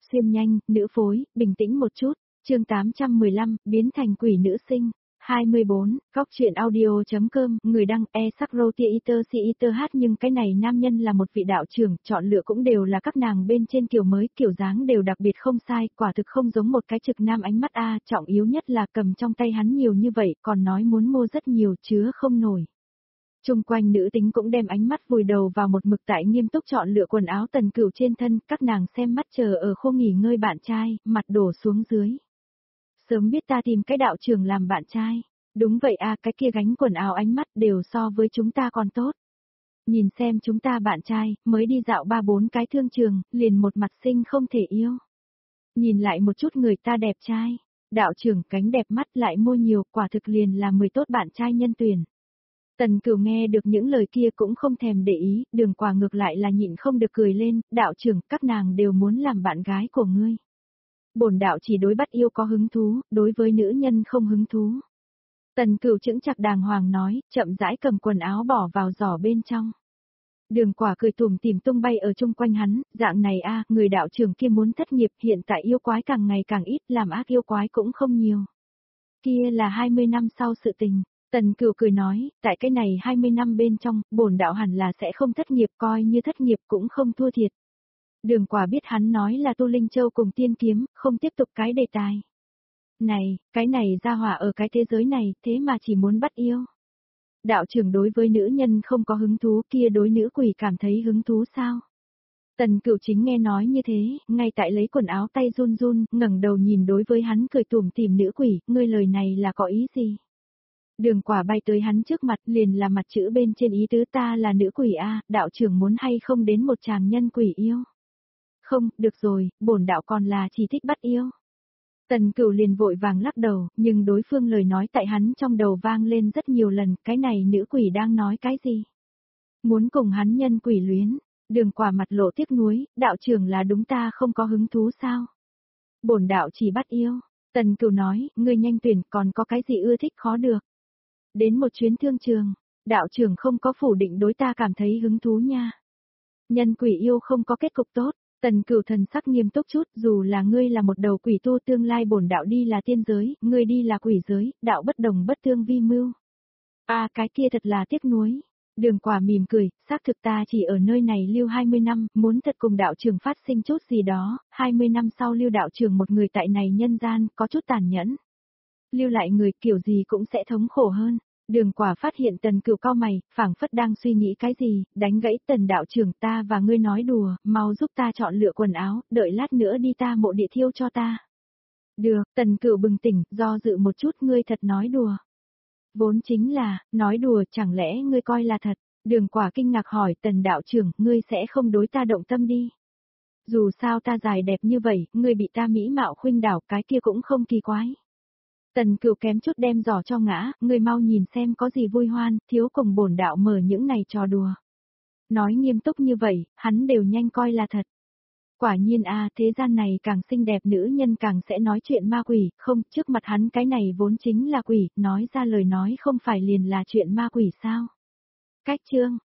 xuyên nhanh, nữ phối, bình tĩnh một chút. Chương 815, biến thành quỷ nữ sinh. 24, góc chuyện audio.com, người đăng e-sắc-rô-tia-iter-si-iter-hát nhưng cái này nam nhân là một vị đạo trưởng, chọn lựa cũng đều là các nàng bên trên kiểu mới, kiểu dáng đều đặc biệt không sai, quả thực không giống một cái trực nam ánh mắt a, trọng yếu nhất là cầm trong tay hắn nhiều như vậy, còn nói muốn mua rất nhiều chứa không nổi. Trung quanh nữ tính cũng đem ánh mắt vùi đầu vào một mực tại nghiêm túc chọn lựa quần áo Tần Cửu trên thân, các nàng xem mắt chờ ở khu nghỉ ngơi bạn trai, mặt đổ xuống dưới. Sớm biết ta tìm cái đạo trưởng làm bạn trai. Đúng vậy a, cái kia gánh quần áo ánh mắt đều so với chúng ta còn tốt. Nhìn xem chúng ta bạn trai, mới đi dạo 3-4 cái thương trường, liền một mặt xinh không thể yêu. Nhìn lại một chút người ta đẹp trai. Đạo trưởng cánh đẹp mắt lại môi nhiều, quả thực liền là 10 tốt bạn trai nhân tuyển. Tần Cửu nghe được những lời kia cũng không thèm để ý, Đường Quả ngược lại là nhịn không được cười lên, đạo trưởng, các nàng đều muốn làm bạn gái của ngươi. Bổn đạo chỉ đối bắt yêu có hứng thú, đối với nữ nhân không hứng thú. Tần Cửu chững chạc đàng hoàng nói, chậm rãi cầm quần áo bỏ vào giỏ bên trong. Đường Quả cười tủm tỉm tung bay ở chung quanh hắn, dạng này a, người đạo trưởng kia muốn thất nghiệp, hiện tại yêu quái càng ngày càng ít, làm ác yêu quái cũng không nhiều. Kia là 20 năm sau sự tình. Tần Cửu cười nói, tại cái này 20 năm bên trong, bổn đạo hẳn là sẽ không thất nghiệp, coi như thất nghiệp cũng không thua thiệt. Đường Quả biết hắn nói là Tu Linh Châu cùng tiên kiếm, không tiếp tục cái đề tài. Này, cái này ra hỏa ở cái thế giới này, thế mà chỉ muốn bắt yêu. Đạo trưởng đối với nữ nhân không có hứng thú, kia đối nữ quỷ cảm thấy hứng thú sao? Tần Cửu chính nghe nói như thế, ngay tại lấy quần áo tay run run, ngẩng đầu nhìn đối với hắn cười tủm tỉm nữ quỷ, ngươi lời này là có ý gì? Đường Quả bay tới hắn trước mặt, liền là mặt chữ bên trên ý tứ, ta là nữ quỷ a, đạo trưởng muốn hay không đến một chàng nhân quỷ yêu? Không, được rồi, bổn đạo còn là chỉ thích bắt yêu. Tần Cửu liền vội vàng lắc đầu, nhưng đối phương lời nói tại hắn trong đầu vang lên rất nhiều lần, cái này nữ quỷ đang nói cái gì? Muốn cùng hắn nhân quỷ luyến, Đường Quả mặt lộ tiếc nuối, đạo trưởng là đúng ta không có hứng thú sao? Bổn đạo chỉ bắt yêu. Tần Cửu nói, ngươi nhanh tuyển, còn có cái gì ưa thích khó được. Đến một chuyến thương trường, đạo trưởng không có phủ định đối ta cảm thấy hứng thú nha. Nhân quỷ yêu không có kết cục tốt. Tần Cửu thần sắc nghiêm túc chút, dù là ngươi là một đầu quỷ tu, tương lai bổn đạo đi là tiên giới, ngươi đi là quỷ giới, đạo bất đồng bất tương vi mưu. À, cái kia thật là tiếc nuối. Đường Quả mỉm cười, xác thực ta chỉ ở nơi này lưu 20 năm, muốn thật cùng đạo trưởng phát sinh chút gì đó, 20 năm sau lưu đạo trưởng một người tại này nhân gian, có chút tàn nhẫn. Lưu lại người kiểu gì cũng sẽ thống khổ hơn. Đường Quả phát hiện Tần Cửu cau mày, phảng phất đang suy nghĩ cái gì, đánh gãy Tần đạo trưởng, ta và ngươi nói đùa, mau giúp ta chọn lựa quần áo, đợi lát nữa đi ta mộ địa thiêu cho ta. Được, Tần Cửu bừng tỉnh, do dự một chút, ngươi thật nói đùa. Vốn chính là, nói đùa, chẳng lẽ ngươi coi là thật? Đường Quả kinh ngạc hỏi, Tần đạo trưởng, ngươi sẽ không đối ta động tâm đi. Dù sao ta dài đẹp như vậy, ngươi bị ta mỹ mạo khuynh đảo, cái kia cũng không kỳ quái. Tần Cửu kém chút đem giỏ cho ngã, ngươi mau nhìn xem có gì vui hoan, thiếu cùng bổn đạo mở những này trò đùa. Nói nghiêm túc như vậy, hắn đều nhanh coi là thật. Quả nhiên a, thế gian này càng xinh đẹp nữ nhân càng sẽ nói chuyện ma quỷ, không, trước mặt hắn cái này vốn chính là quỷ, nói ra lời nói không phải liền là chuyện ma quỷ sao. Cách chương,